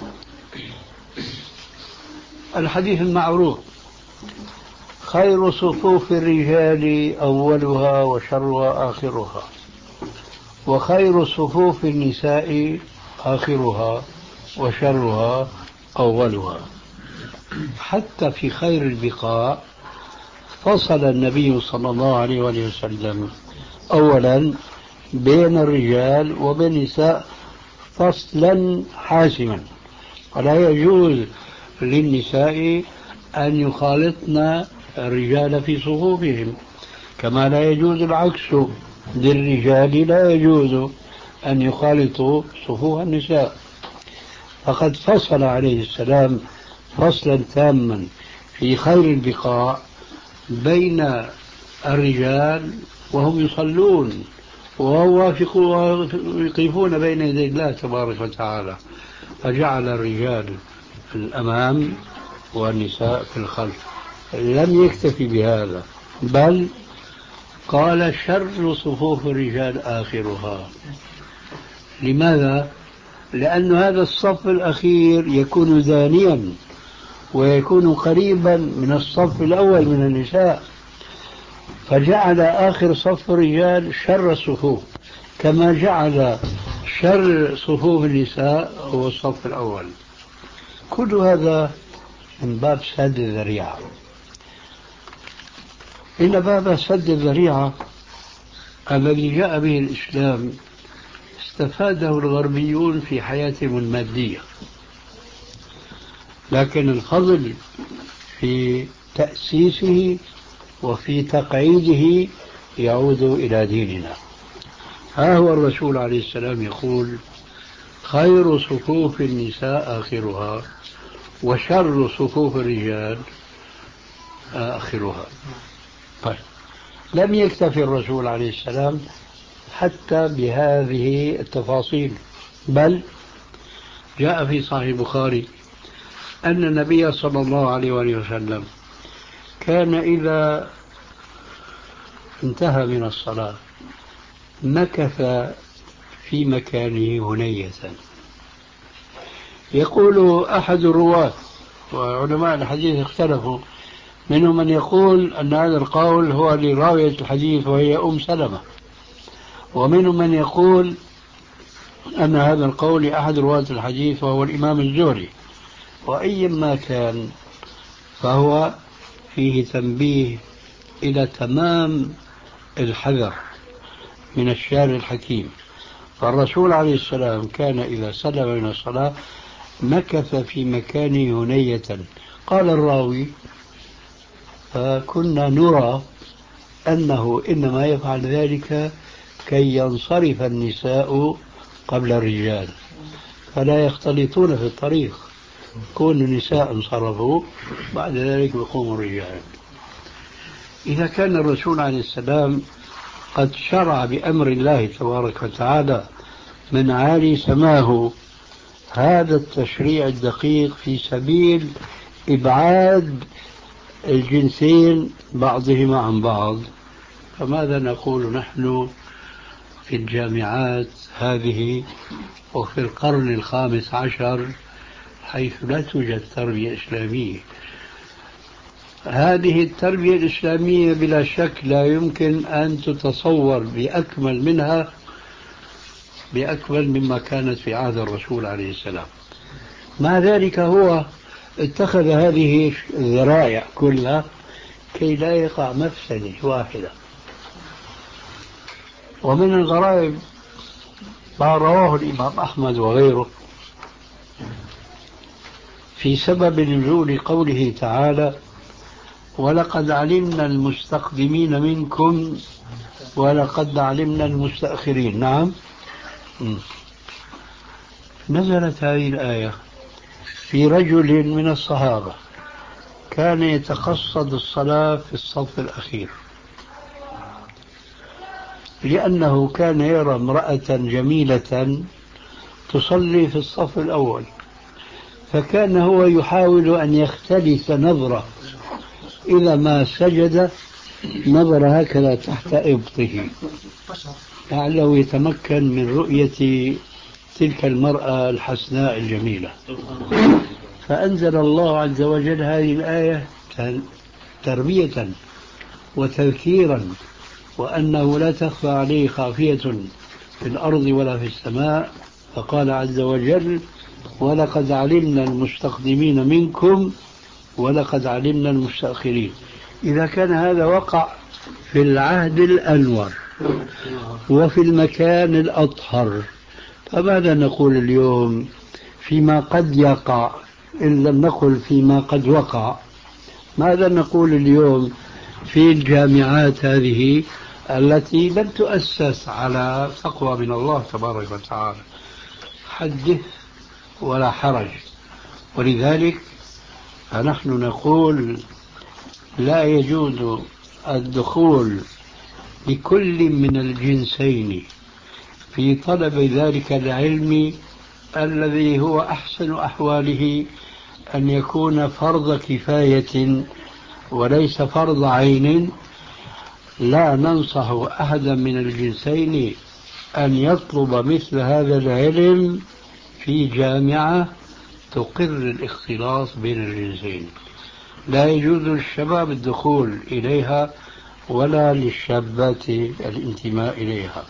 الحديث المعروف: خير صفوف الرجال أولها وشرها آخرها، وخير صفوف النساء آخرها وشرها أولها. حتى في خير البقاع فصل النبي صلى الله عليه وسلم أولا بين الرجال وبين النساء فصلا حاسما، ولا يجوز للنساء أن يخالطن الرجال في صفوفهم، كما لا يجوز العكس للرجال لا يجوز أن يخالطوا صفوف النساء. فقد فصل عليه السلام فصلا تاما في خير البقاع بين الرجال وهم يصلون ويقفون بين يدي الله تبارك وتعالى، فجعل الرجال في الأمام والنساء في الخلف. لم يكتفي بهذا، بل قال: شر صفوف الرجال آخرها. لماذا؟ لأن هذا الصف الأخير يكون دانيا ويكون قريبا من الصف الأول من النساء، فجعل آخر صف الرجال شر الصفوف، كما جعل شر صفوف النساء هو الصف الأول. كل هذا من باب سد الذريعة. إن باب سد الذريعة الذي جاء به الإسلام استفاده الغربيون في حياتهم المادية، لكن الفضل في تأسيسه وفي تقعيده يعود إلى ديننا. ها هو الرسول عليه السلام يقول: خير صفوف النساء آخرها وشر صفوف الرجال آخرها. طيب، لم يكتفي الرسول عليه السلام حتى بهذه التفاصيل، بل جاء في صحيح البخاري أن النبي صلى الله عليه وسلم كان إذا انتهى من الصلاة مكث في مكانه هنية. يقول أحد الرواة، وعلماء الحديث اختلفوا، منهم من يقول أن هذا القول هو لراوية الحديث وهي أم سلمة، ومنهم من يقول أن هذا القول لأحد رواة الحديث وهو الإمام الزهري. وأي ما كان فهو فيه تنبيه إلى تمام الحذر من الشارع الحكيم. فالرسول عليه السلام كان إذا سلم من الصلاة مكث في مكانه هنية. قال الراوي: فكنا نرى أنه إنما يفعل ذلك كي ينصرف النساء قبل الرجال فلا يختلطون في الطريق، كون النساء انصرفوا بعد ذلك يقوم الرجال. إذا كان الرسول عليه السلام قد شرع بأمر الله تبارك وتعالى من عالي سماه هذا التشريع الدقيق في سبيل إبعاد الجنسين بعضهما عن بعض، فماذا نقول نحن في الجامعات هذه وفي القرن الخامس عشر حيث لا توجد تربية إسلامية؟ هذه التربية الإسلامية بلا شك لا يمكن أن تتصور بأكمل منها بأكمل مما كانت في عهد الرسول عليه السلام. مع ذلك هو اتخذ هذه الذرائع كلها كي لا يقع مفسدة واحدة. ومن الغرائب ما رواه الإمام أحمد وغيره في سبب نزول قوله تعالى: ولقد علمنا المستقدمين منكم ولقد علمنا المستأخرين. نعم، نزلت هذه الآية في رجل من الصحابة كان يتقصد الصلاة في الصف الأخير لأنه كان يرى امرأة جميلة تصلي في الصف الأول فكان هو يحاول أن يختلس نظرة إذا ما سجد نظر هكذا تحت إبطه لعله يتمكن من رؤية تلك المرأة الحسناء الجميلة. فأنزل الله عز وجل هذه الآية تربية وتذكيرا وأنه لا تخفى عليه خافية في الأرض ولا في السماء. فقال عز وجل: ولقد علمنا المستقدمين منكم ولقد علمنا المستأخرين. إذا كان هذا وقع في العهد الأنور وفي المكان الأطهر، فماذا نقول اليوم فيما قد يقع إن لم نقل فيما قد وقع؟ ماذا نقول اليوم في الجامعات هذه التي لم تؤسس على تقوى من الله تبارك وتعالى؟ حدث ولا حرج. ولذلك فنحن نقول لا يجوز الدخول لكل من الجنسين في طلب ذلك العلم الذي هو أحسن أحواله أن يكون فرض كفاية وليس فرض عين. لا ننصح أحدا من الجنسين أن يطلب مثل هذا العلم في جامعة تقر الاختلاط بين الجنسين. لا يجوز للشباب الدخول إليها ولا للشابات الانتماء إليها،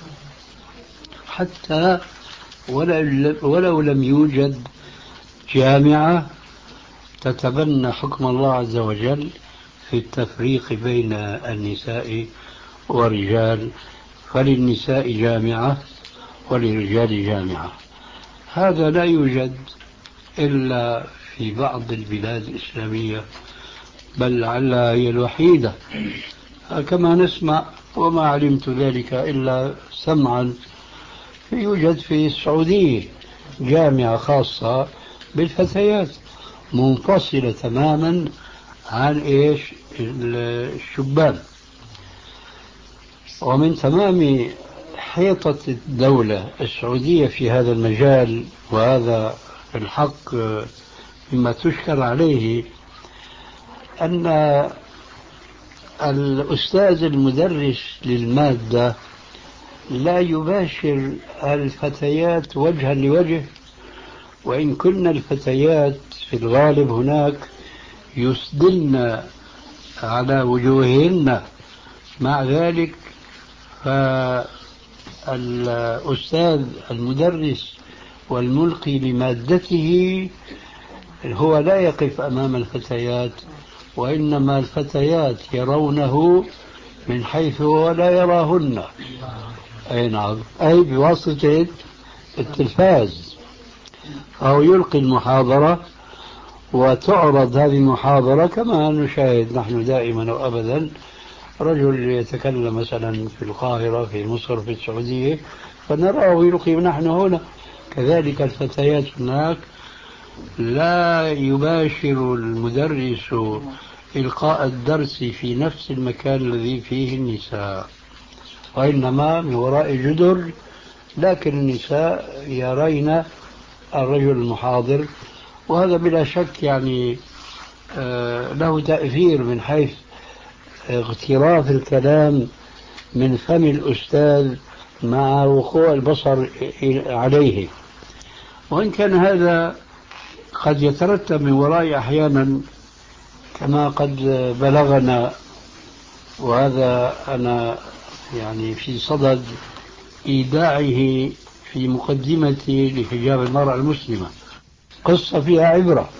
حتى ولو لم يوجد جامعة تتبنى حكم الله عز وجل في التفريق بين النساء والرجال، فللنساء جامعة وللرجال جامعة. هذا لا يوجد إلا في بعض البلاد الإسلامية، بل لعلها هي الوحيدة كما نسمع، وما علمت ذلك إلا سمعا. يوجد في السعودية جامعة خاصة بالفتيات منفصلة تماما عن إيش الشبان. ومن تمام حيطة الدولة السعودية في هذا المجال، وهذا الحق مما تشكر عليه، أن الأستاذ المدرس للمادة لا يباشر الفتيات وجها لوجه، وإن كن الفتيات في الغالب هناك يسدلن على وجوههن، مع ذلك فالأستاذ المدرس والملقي لمادته هو لا يقف أمام الفتيات، وإنما الفتيات يرونه من حيث هو لا يراهن. أي نعم، أي بواسطة التلفاز. أو يلقي المحاضرة وتعرض هذه المحاضرة كما نشاهد نحن دائما وأبدا، رجل يتكلم مثلا في القاهرة في مصر في السعودية فنراه يلقي ونحن هنا. كذلك الفتيات هناك لا يباشر المدرس إلقاء الدرس في نفس المكان الذي فيه النساء، وإنما من وراء جدر، لكن النساء يرين الرجل المحاضر. وهذا بلا شك يعني له تأثير من حيث اغتراف الكلام من فم الأستاذ مع وقوع البصر عليه. وإن كان هذا قد يترتب من وراء أحيانا كما قد بلغنا، وهذا أنا يعني في صدد إيداعه في مقدمتي لحجاب المرأة المسلمة، قصة فيها عبرة.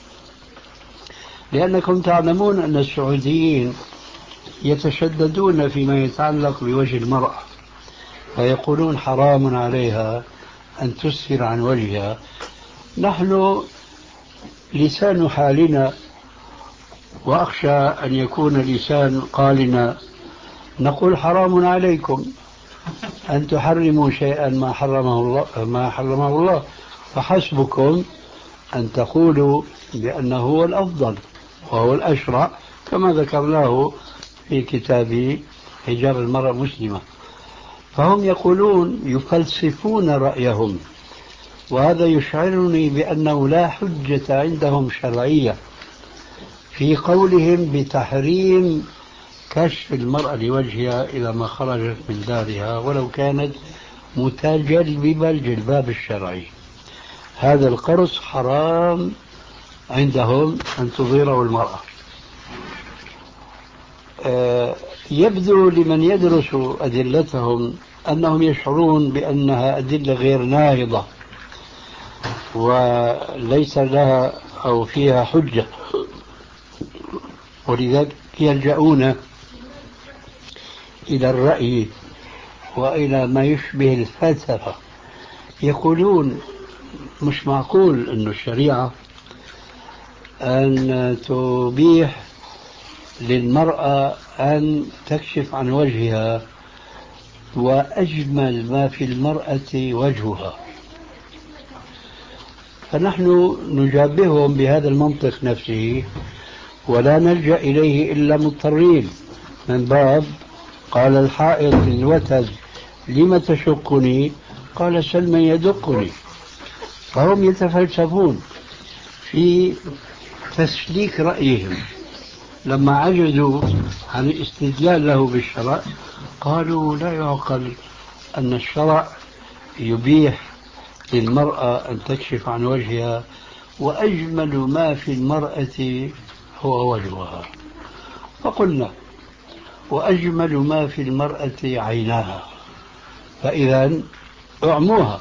لأنكم تعلمون أن السعوديين يتشددون فيما يتعلق بوجه المرأة، فيقولون حرام عليها أن تسفر عن وجهها. نحن لسان حالنا، وأخشى أن يكون لسان قالنا، نقول حرام عليكم أن تحرموا شيئا ما حرمه الله ما حرمه الله، فحسبكم أن تقولوا بأنه هو الأفضل وهو الأشرع، كما ذكرناه في كتاب حجاب المرأة المسلمة. فهم يقولون يفلسفون رأيهم، وهذا يشعرني بأنه لا حجة عندهم شرعية في قولهم بتحريم كشف المرأة لوجهها إذا ما خرجت من دارها ولو كانت متجلبة الجلباب الشرعي. هذا القرص حرام عندهم أن تظهره المرأة. آه يبدو لمن يدرس أدلتهم أنهم يشعرون بأنها أدلة غير ناهضة وليس لها أو فيها حجة، ولذلك يلجؤون إلى الرأي وإلى ما يشبه الفلسفة. يقولون مش معقول أن الشريعة أن تبيح للمرأة أن تكشف عن وجهها وأجمل ما في المرأة وجهها. فنحن نجابههم بهذا المنطق نفسه ولا نلجأ إليه إلا مضطرين، من باب قال الحائط للوتد لم تشقني قال سلم يدقني. فهم يتفلسفون في تسليك رأيهم. لما عجزوا عن الاستدلال له بالشرع قالوا لا يعقل أن الشرع يبيح للمرأة أن تكشف عن وجهها وأجمل ما في المرأة هو وجهها. فقلنا وأجمل ما في المرأة عيناها، فإذا اعموها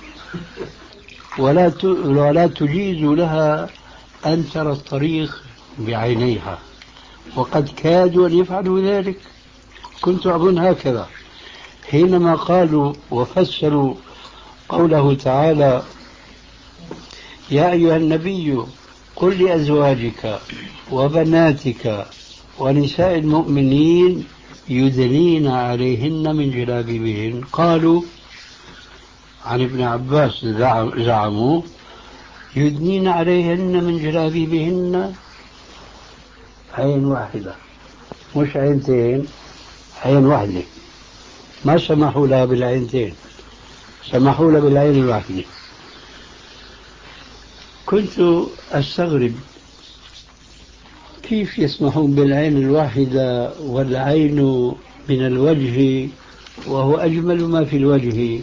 ولا ولا تجيز لها أن ترى الطريق بعينيها، وقد كادوا أن يفعلوا ذلك. كنت أظن هكذا حينما قالوا وفسروا قوله تعالى يا أيها النبي قل لأزواجك وبناتك ونساء المؤمنين يدنين عليهن من جلابيبهن. قالوا عن ابن عباس زعموا يدنين عليهن من جلابيبهن عين واحدة مش عينتين، عين واحدة، ما سمحوا لها بالعينتين، سمحوا لها بالعين الواحدة. كنت أستغرب كيف يسمحون بالعين الواحدة والعين من الوجه وهو أجمل ما في الوجه.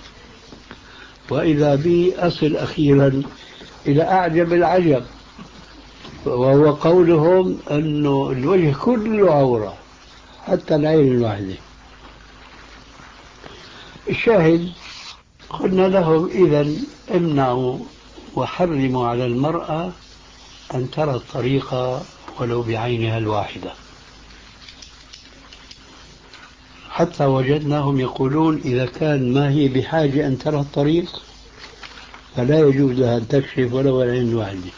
وإذا بي أصل أخيرا إلى أعجب العجب، وهو قولهم أن الوجه كله عورة حتى العين الواحدة. الشاهد قلنا لهم إذن امنعوا وحرموا على المرأة أن ترى الطريق ولو بعينها الواحدة، حتى وجدناهم يقولون إذا كان ما هي بحاجة أن ترى الطريق فلا يجوز لها أن تكشف ولو العين الواحدة.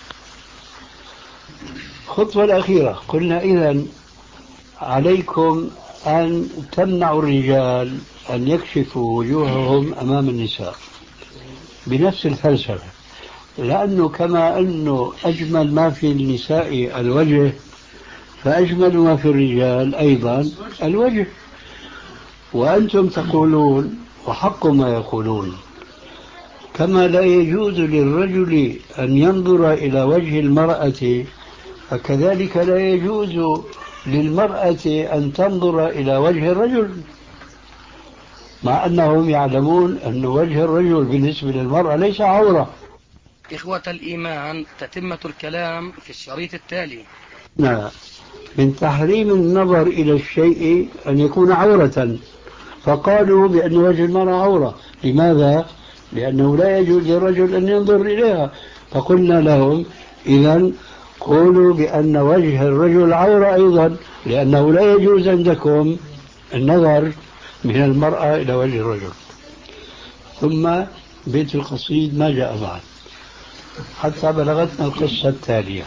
الخطوة الأخيرة قلنا إذن عليكم أن تمنعوا الرجال أن يكشفوا وجوههم أمام النساء بنفس الفلسفة، لأنه كما أنه أجمل ما في النساء الوجه فأجمل ما في الرجال أيضا الوجه. وأنتم تقولون وحق ما يقولون كما لا يجوز للرجل أن ينظر إلى وجه المرأة فكذلك لا يجوز للمرأة أن تنظر إلى وجه الرجل، مع أنهم يعلمون أن وجه الرجل بالنسبة للمرأة ليس عورة. إخوة الإيمان، تتمة الكلام في الشريط التالي. من تحريم النظر إلى الشيء أن يكون عورة، فقالوا بأن وجه المرأة عورة. لماذا؟ لأنه لا يجوز للرجل أن ينظر إليها. فقلنا لهم إذن قولوا بأن وجه الرجل عورة أيضا، لأنه لا يجوز عندكم النظر من المرأة إلى وجه الرجل. ثم بيت القصيد ما جاء بعد حتى بلغتنا القصة التالية،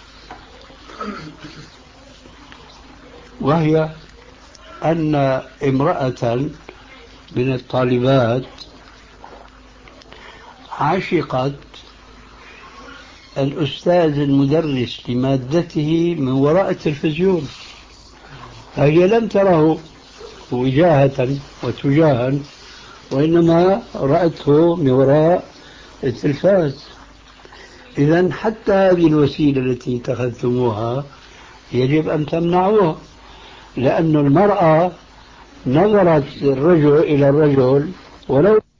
وهي أن امرأة من الطالبات عشقت الأستاذ المدرس لمادته من وراء التلفزيون، فهي لم تره وجاهة وتجاها، وإنما رأته من وراء التلفاز. إذا حتى هذه الوسيلة التي اتخذتموها يجب أن تمنعوها، لأن المرأة نظرت الرجل إلى الرجل ولو